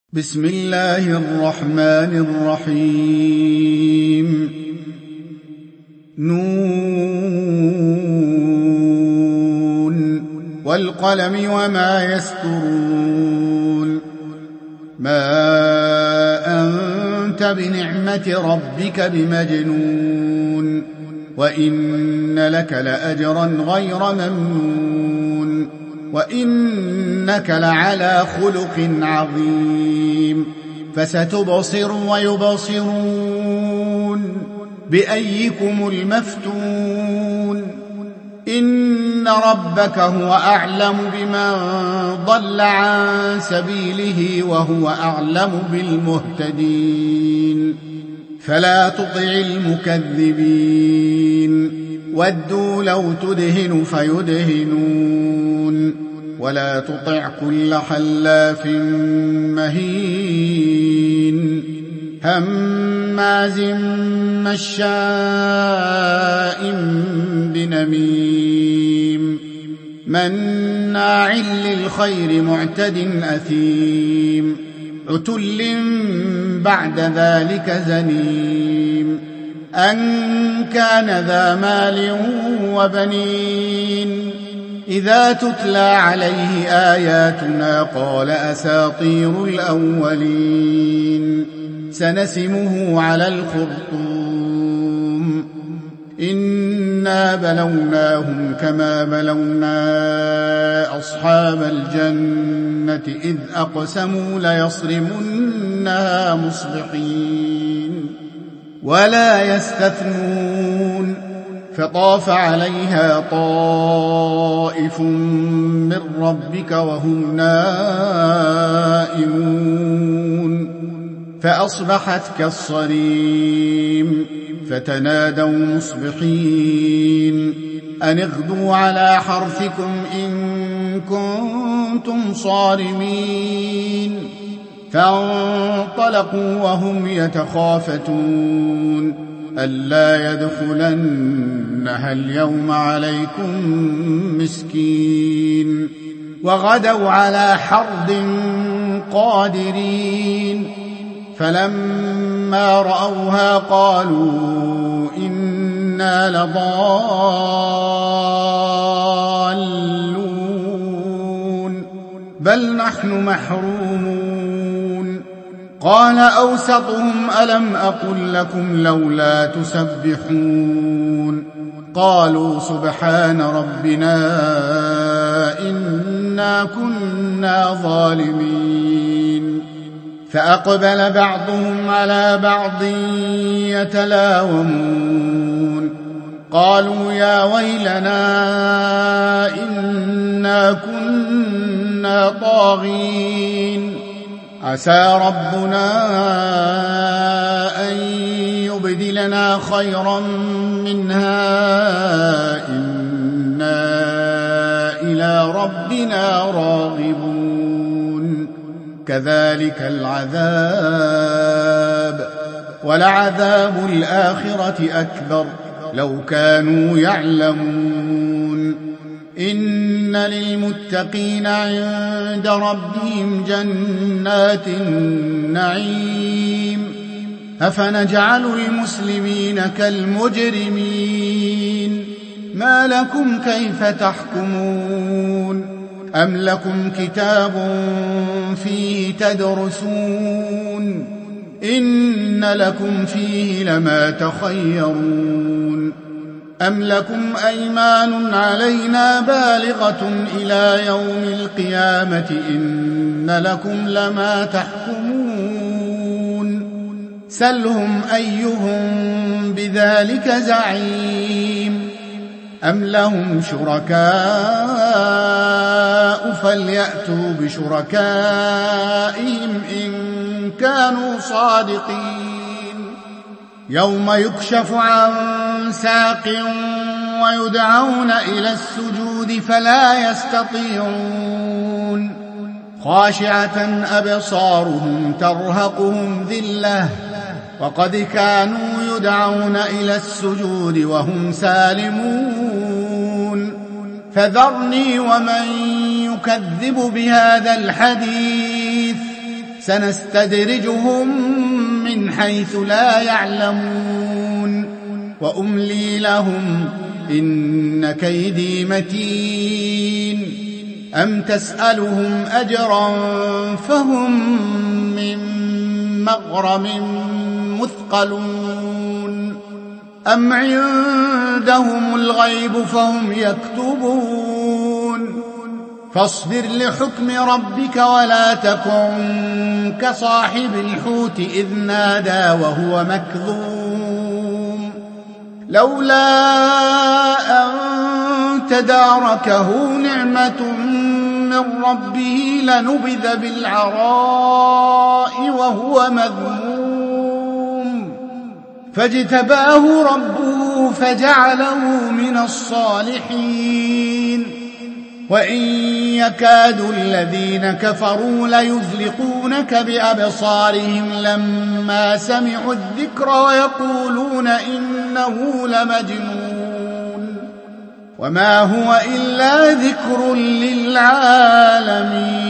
بسم الله الرحمن الرحيم نون والقلم وما يسطرون ما أنت بنعمة ربك بمجنون وإن لك لأجرا غير ممنون وإنك لعلى خلق عظيم فستبصر ويبصرون بأيكم المفتون إن ربك هو أعلم بمن ضل عن سبيله وهو أعلم بالمهتدين فلا تطع المكذبين ودوا لو تدهن فيدهنون ولا تطع كل حلاف مهين هماز مشاء بنميم مناع للخير معتد أثيم عتل بعد ذلك زنيم أن كان ذا مال وبنين إذا تتلى عليه آياتنا قال أساطير الأولين سنسمه على الخرطوم إنا بلوناهم كما بلونا أصحاب الجنة إذ أقسموا ليصرمنها مصبحين ولا يستثنون فطاف عليها طائف من ربك وهم نائمون فأصبحت كالصريم فتنادوا مصبحين أن اغدوا على حرثكم إن كنتم صارمين فانطلقوا وهم يتخافتون ألا يدخلنها اليوم عليكم مسكين وغدوا على حرد قادرين فلما رأوها قالوا إنا لضالون بل نحن محرومون قال أوسطهم ألم أقل لكم لولا تسبحون قالوا سبحان ربنا إنا كنا ظالمين فأقبل بعضهم على بعض يتلاومون قالوا يا ويلنا إنا كنا طاغين عسى ربنا أن يبدلنا خيرا منها إنا إلى ربنا راغبون كذلك العذاب ولعذاب الآخرة أكبر لو كانوا يعلمون إن للمتقين عند ربهم جنات النعيم أفنجعل المسلمين كالمجرمين ما لكم كيف تحكمون أم لكم كتاب فيه تدرسون إن لكم فيه لما تخيرون أم لكم أيمان علينا بالغة إلى يوم القيامة إن لكم لما تحكمون سلهم أيهم بذلك زعيم أم لهم شركاء فليأتوا بشركائهم إن كانوا صادقين يوم يكشف عن ساق ويدعون إلى السجود فلا يستطيعون خاشعة أبصارهم ترهقهم ذلة وقد كانوا يدعون إلى السجود وهم سالمون فذرني ومن يكذب بهذا الحديث سنستدرجهم من حيث لا يعلمون وأملي لهم إن كيدي متين أم تسألهم أجرا فهم من مغرم مثقلون أم عندهم الغيب فهم يكتبون فاصبر لحكم ربك ولا تكن كصاحب الحوت إذ نادى وهو مكظوم لولا أن تداركه نعمة من ربه لنبذ بالعراء وهو مذموم فاجتباه ربه فجعله من الصالحين وإن يكاد الذين كفروا ليزلقونك بأبصارهم لما سمعوا الذكر ويقولون إنه لمجنون وما هو إلا ذكر للعالمين.